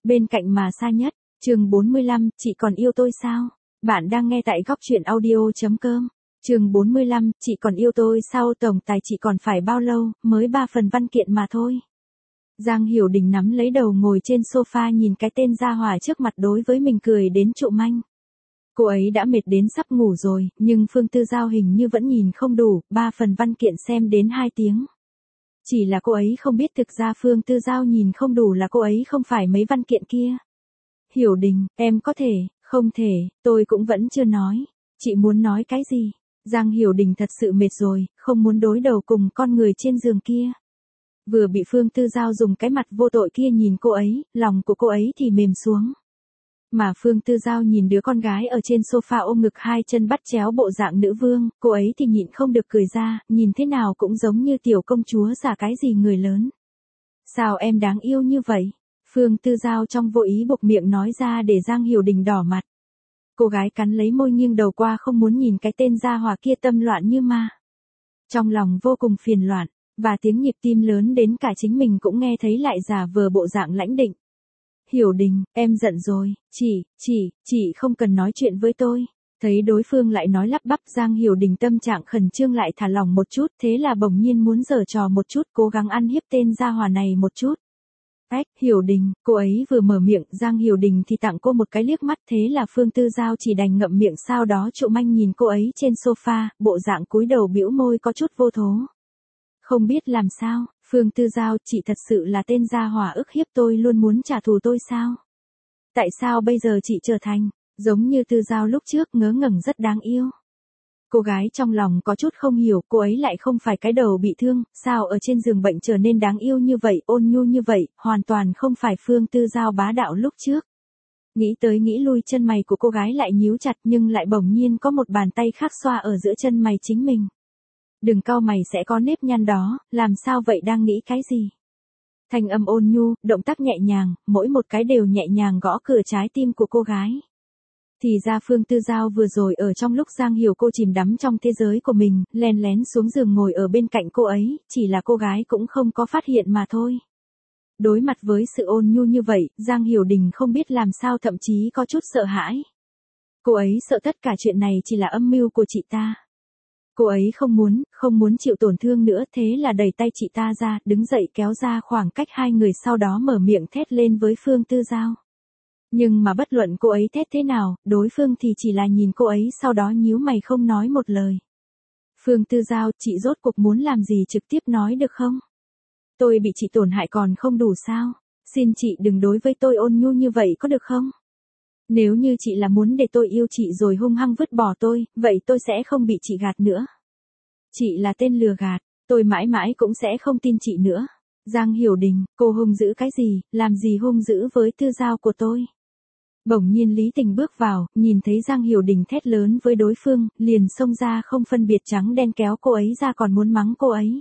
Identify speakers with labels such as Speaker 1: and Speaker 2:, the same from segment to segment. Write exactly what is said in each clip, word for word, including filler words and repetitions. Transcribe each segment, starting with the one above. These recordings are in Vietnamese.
Speaker 1: Bên cạnh mà xa nhất, chương bốn mươi lăm, chị còn yêu tôi sao? Bạn đang nghe tại góc truyện audio.com. Chương bốn mươi lăm, chị còn yêu tôi sao? Tổng tài chị còn phải bao lâu, mới ba phần văn kiện mà thôi. Giang Hiểu Đình nắm lấy đầu ngồi trên sofa nhìn cái tên gia hỏa trước mặt đối với mình cười đến trụ manh. Cô ấy đã mệt đến sắp ngủ rồi, nhưng Phương Tư Giao hình như vẫn nhìn không đủ, ba phần văn kiện xem đến hai tiếng. Chỉ là cô ấy không biết thực ra Phương Tư Giao nhìn không đủ là cô ấy không phải mấy văn kiện kia. Hiểu Đình, em có thể, không thể, tôi cũng vẫn chưa nói. Chị muốn nói cái gì? Giang Hiểu Đình thật sự mệt rồi, không muốn đối đầu cùng con người trên giường kia. Vừa bị Phương Tư Giao dùng cái mặt vô tội kia nhìn cô ấy, lòng của cô ấy thì mềm xuống. Mà Phương Tư Giao nhìn đứa con gái ở trên sofa ôm ngực hai chân bắt chéo bộ dạng nữ vương, cô ấy thì nhịn không được cười ra, nhìn thế nào cũng giống như tiểu công chúa giả cái gì người lớn. Sao em đáng yêu như vậy? Phương Tư Giao trong vô ý buộc miệng nói ra để Giang Hiểu Đình đỏ mặt. Cô gái cắn lấy môi nghiêng đầu qua không muốn nhìn cái tên gia hỏa kia tâm loạn như ma. Trong lòng vô cùng phiền loạn, và tiếng nhịp tim lớn đến cả chính mình cũng nghe thấy lại giả vờ bộ dạng lãnh định. Hiểu Đình, em giận rồi, chị, chị, chị không cần nói chuyện với tôi. Thấy đối phương lại nói lắp bắp, Giang Hiểu Đình tâm trạng khẩn trương lại thả lỏng một chút, thế là bỗng nhiên muốn giở trò một chút, cố gắng ăn hiếp tên gia hỏa này một chút. Ách, Hiểu Đình, cô ấy vừa mở miệng, Giang Hiểu Đình thì tặng cô một cái liếc mắt, thế là Phương Tư Giao chỉ đành ngậm miệng, sau đó trụ manh nhìn cô ấy trên sofa, bộ dạng cúi đầu bĩu môi có chút vô thố. Không biết làm sao, Phương Tư Giao, chị thật sự là tên gia hỏa ức hiếp tôi luôn muốn trả thù tôi sao? Tại sao bây giờ chị trở thành, giống như Tư Giao lúc trước ngớ ngẩn rất đáng yêu? Cô gái trong lòng có chút không hiểu, cô ấy lại không phải cái đầu bị thương, sao ở trên giường bệnh trở nên đáng yêu như vậy, ôn nhu như vậy, hoàn toàn không phải Phương Tư Giao bá đạo lúc trước. Nghĩ tới nghĩ lui chân mày của cô gái lại nhíu chặt nhưng lại bỗng nhiên có một bàn tay khác xoa ở giữa chân mày chính mình. Đừng cau mày sẽ có nếp nhăn đó, làm sao vậy, đang nghĩ cái gì? Thanh âm ôn nhu, động tác nhẹ nhàng, mỗi một cái đều nhẹ nhàng gõ cửa trái tim của cô gái. Thì ra Phương Tư Giao vừa rồi ở trong lúc Giang Hiểu cô chìm đắm trong thế giới của mình, len lén xuống giường ngồi ở bên cạnh cô ấy, chỉ là cô gái cũng không có phát hiện mà thôi. Đối mặt với sự ôn nhu như vậy, Giang Hiểu Đình không biết làm sao, thậm chí có chút sợ hãi. Cô ấy sợ tất cả chuyện này chỉ là âm mưu của chị ta. Cô ấy không muốn, không muốn chịu tổn thương nữa, thế là đẩy tay chị ta ra, đứng dậy kéo ra khoảng cách hai người, sau đó mở miệng thét lên với Phương Tư Giao. Nhưng mà bất luận cô ấy thét thế nào, đối phương thì chỉ là nhìn cô ấy sau đó nhíu mày không nói một lời. Phương Tư Giao, chị rốt cuộc muốn làm gì trực tiếp nói được không? Tôi bị chị tổn hại còn không đủ sao? Xin chị đừng đối với tôi ôn nhu như vậy có được không? Nếu như chị là muốn để tôi yêu chị rồi hung hăng vứt bỏ tôi, vậy tôi sẽ không bị chị gạt nữa. Chị là tên lừa gạt, tôi mãi mãi cũng sẽ không tin chị nữa. Giang Hiểu Đình, cô hung dữ cái gì, làm gì hung dữ với Tư Giao của tôi? Bỗng nhiên Lý Tình bước vào, nhìn thấy Giang Hiểu Đình thét lớn với đối phương, liền xông ra không phân biệt trắng đen kéo cô ấy ra còn muốn mắng cô ấy.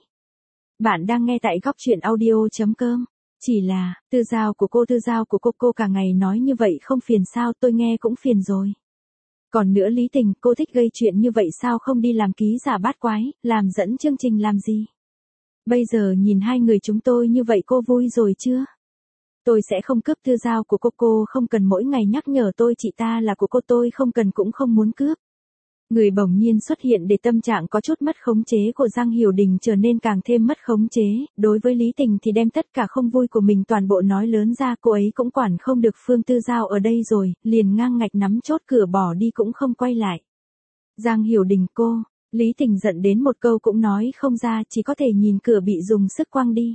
Speaker 1: Bạn đang nghe tại góc truyện audio.com. Chỉ là, Tư Giao của cô, Tư Giao của cô, cô cả ngày nói như vậy không phiền sao? Tôi nghe cũng phiền rồi. Còn nữa Lý Tình, cô thích gây chuyện như vậy sao không đi làm ký giả bát quái, làm dẫn chương trình làm gì? Bây giờ nhìn hai người chúng tôi như vậy cô vui rồi chưa? Tôi sẽ không cướp Tư Giao của cô, cô không cần mỗi ngày nhắc nhở tôi chị ta là của cô, tôi không cần cũng không muốn cướp. Người bỗng nhiên xuất hiện để tâm trạng có chút mất khống chế của Giang Hiểu Đình trở nên càng thêm mất khống chế, đối với Lý Tình thì đem tất cả không vui của mình toàn bộ nói lớn ra, cô ấy cũng quản không được Phương Tư Giao ở đây rồi, liền ngang ngạch nắm chốt cửa bỏ đi cũng không quay lại. Giang Hiểu Đình cô, Lý Tình giận đến một câu cũng nói không ra, chỉ có thể nhìn cửa bị dùng sức quăng đi.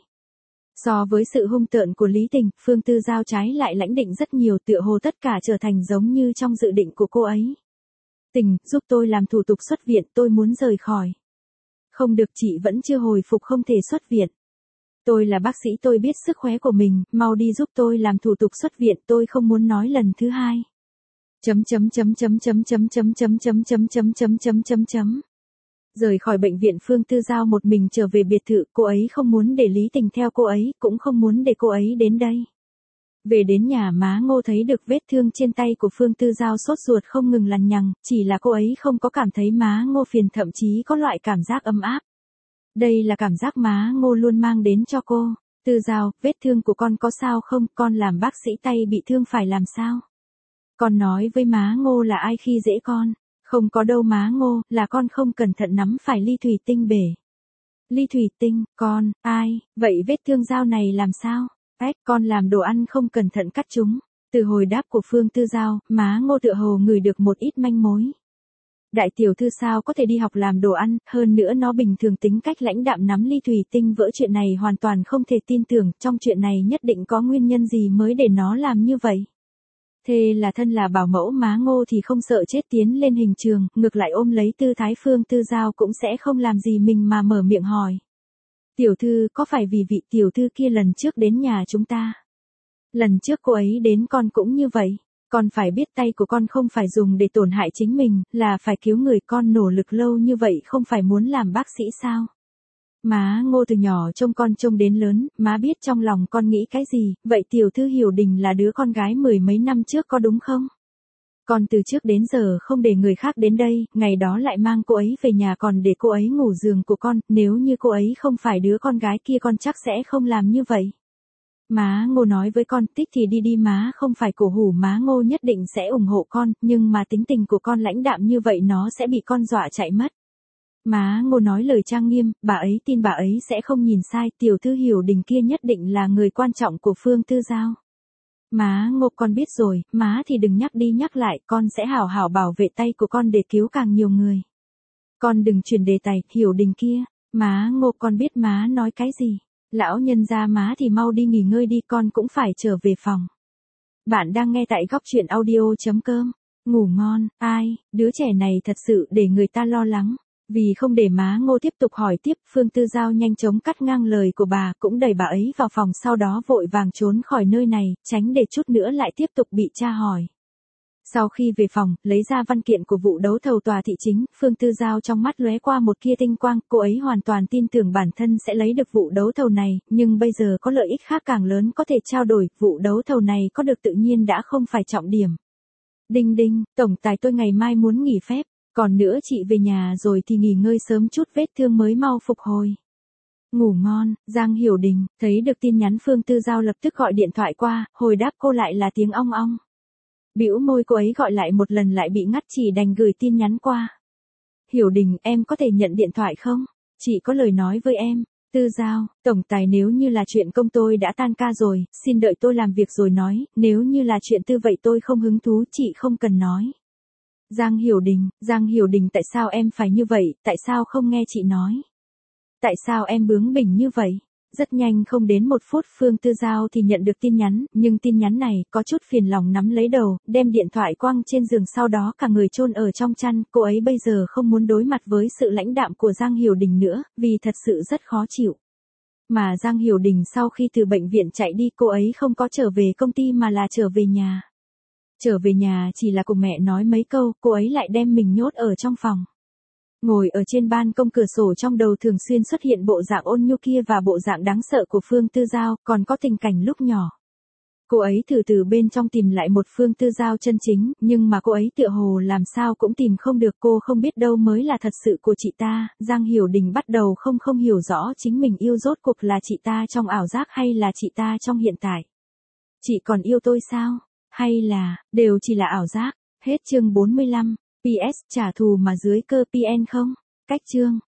Speaker 1: So với sự hung tợn của Lý Tình, Phương Tư Giao trái lại lãnh định rất nhiều, tựa hồ tất cả trở thành giống như trong dự định của cô ấy. Tình, giúp tôi làm thủ tục xuất viện, tôi muốn rời khỏi. Không được, chị vẫn chưa hồi phục không thể xuất viện. Tôi là bác sĩ, tôi biết sức khỏe của mình, mau đi giúp tôi làm thủ tục xuất viện, tôi không muốn nói lần thứ hai. Chấm chấm chấm chấm chấm chấm chấm chấm chấm chấm chấm chấm chấm chấm chấm. Rời khỏi bệnh viện, Phương Tư Giao một mình trở về biệt thự, cô ấy không muốn để Lý Tình theo cô ấy, cũng không muốn để cô ấy đến đây. Về đến nhà má Ngô thấy được vết thương trên tay của Phương Tư Giao sốt ruột không ngừng lằn nhằng, chỉ là cô ấy không có cảm thấy má Ngô phiền, thậm chí có loại cảm giác ấm áp. Đây là cảm giác má Ngô luôn mang đến cho cô. Tư Giao, vết thương của con có sao không, con làm bác sĩ tay bị thương phải làm sao? Con nói với má Ngô là ai khi dễ con? Không có đâu má Ngô, là con không cẩn thận nắm phải ly thủy tinh bể. Ly thủy tinh, con, ai, vậy vết thương Giao này làm sao? Ếch, con làm đồ ăn không cẩn thận cắt chúng. Từ hồi đáp của Phương Tư Giao, má Ngô tựa hồ ngửi được một ít manh mối. Đại tiểu thư sao có thể đi học làm đồ ăn, hơn nữa nó bình thường tính cách lãnh đạm nắm ly thủy tinh vỡ, chuyện này hoàn toàn không thể tin tưởng, trong chuyện này nhất định có nguyên nhân gì mới để nó làm như vậy. Thế là thân là bảo mẫu má Ngô thì không sợ chết tiến lên hình trường, ngược lại ôm lấy tư thái Phương Tư Giao cũng sẽ không làm gì mình mà mở miệng hỏi. Tiểu thư, có phải vì vị tiểu thư kia lần trước đến nhà chúng ta? Lần trước cô ấy đến con cũng như vậy. Con phải biết tay của con không phải dùng để tổn hại chính mình, là phải cứu người, con nỗ lực lâu như vậy không phải muốn làm bác sĩ sao? Má Ngô từ nhỏ trông con trông đến lớn, má biết trong lòng con nghĩ cái gì, vậy tiểu thư Hiểu Đình là đứa con gái mười mấy năm trước có đúng không? Con từ trước đến giờ không để người khác đến đây, ngày đó lại mang cô ấy về nhà còn để cô ấy ngủ giường của con, nếu như cô ấy không phải đứa con gái kia con chắc sẽ không làm như vậy. Má Ngô nói với con, thích thì đi đi, má không phải cổ hủ, má Ngô nhất định sẽ ủng hộ con, nhưng mà tính tình của con lãnh đạm như vậy nó sẽ bị con dọa chạy mất. Má Ngô nói lời trang nghiêm, bà ấy tin bà ấy sẽ không nhìn sai, tiểu thư Hiểu Đình kia nhất định là người quan trọng của Phương Tư Giao. Má Ngô, con biết rồi, má thì đừng nhắc đi nhắc lại, con sẽ hảo hảo bảo vệ tay của con để cứu càng nhiều người. Con đừng chuyển đề tài, Hiểu Đình kia. Má Ngô, con biết má nói cái gì. Lão nhân gia má thì mau đi nghỉ ngơi đi, con cũng phải trở về phòng. Bạn đang nghe tại góc truyện audio.com. Ngủ ngon, ai, đứa trẻ này thật sự để người ta lo lắng. Vì không để má Ngô tiếp tục hỏi tiếp, Phương Tư Giao nhanh chóng cắt ngang lời của bà, cũng đẩy bà ấy vào phòng, sau đó vội vàng trốn khỏi nơi này, tránh để chút nữa lại tiếp tục bị tra hỏi. Sau khi về phòng, lấy ra văn kiện của vụ đấu thầu tòa thị chính, Phương Tư Giao trong mắt lóe qua một tia tinh quang, cô ấy hoàn toàn tin tưởng bản thân sẽ lấy được vụ đấu thầu này, nhưng bây giờ có lợi ích khác càng lớn có thể trao đổi, vụ đấu thầu này có được tự nhiên đã không phải trọng điểm. Đinh đinh, tổng tài tôi ngày mai muốn nghỉ phép, còn nữa chị về nhà rồi thì nghỉ ngơi sớm chút, vết thương mới mau phục hồi. Ngủ ngon, Giang Hiểu Đình, thấy được tin nhắn Phương Tư Giao lập tức gọi điện thoại qua, hồi đáp cô lại là tiếng ong ong. Bĩu môi, cô ấy gọi lại một lần lại bị ngắt, chỉ đành gửi tin nhắn qua. Hiểu Đình, em có thể nhận điện thoại không? Chị có lời nói với em. Tư Giao, tổng tài, nếu như là chuyện công tôi đã tan ca rồi, xin đợi tôi làm việc rồi nói, nếu như là chuyện tư vậy tôi không hứng thú, chị không cần nói. Giang Hiểu Đình, Giang Hiểu Đình, tại sao em phải như vậy, tại sao không nghe chị nói? Tại sao em bướng bỉnh như vậy? Rất nhanh, không đến một phút, Phương Tư Giao thì nhận được tin nhắn, nhưng tin nhắn này có chút phiền lòng nắm lấy đầu, đem điện thoại quăng trên giường, sau đó cả người chôn ở trong chăn. Cô ấy bây giờ không muốn đối mặt với sự lãnh đạm của Giang Hiểu Đình nữa, vì thật sự rất khó chịu. Mà Giang Hiểu Đình sau khi từ bệnh viện chạy đi, cô ấy không có trở về công ty mà là trở về nhà. Trở về nhà chỉ là cùng mẹ nói mấy câu, cô ấy lại đem mình nhốt ở trong phòng. Ngồi ở trên ban công, cửa sổ trong đầu thường xuyên xuất hiện bộ dạng ôn nhu kia và bộ dạng đáng sợ của Phương Tư Giao, còn có tình cảnh lúc nhỏ. Cô ấy thử từ bên trong tìm lại một Phương Tư Giao chân chính, nhưng mà cô ấy tựa hồ làm sao cũng tìm không được, cô không biết đâu mới là thật sự của chị ta. Giang Hiểu Đình bắt đầu không không hiểu rõ chính mình yêu rốt cuộc là chị ta trong ảo giác hay là chị ta trong hiện tại. Chị còn yêu tôi sao? Hay là, đều chỉ là ảo giác? Hết chương bốn mươi lăm. pê ét, trả thù mà dưới cơ pê en không? Cách chương.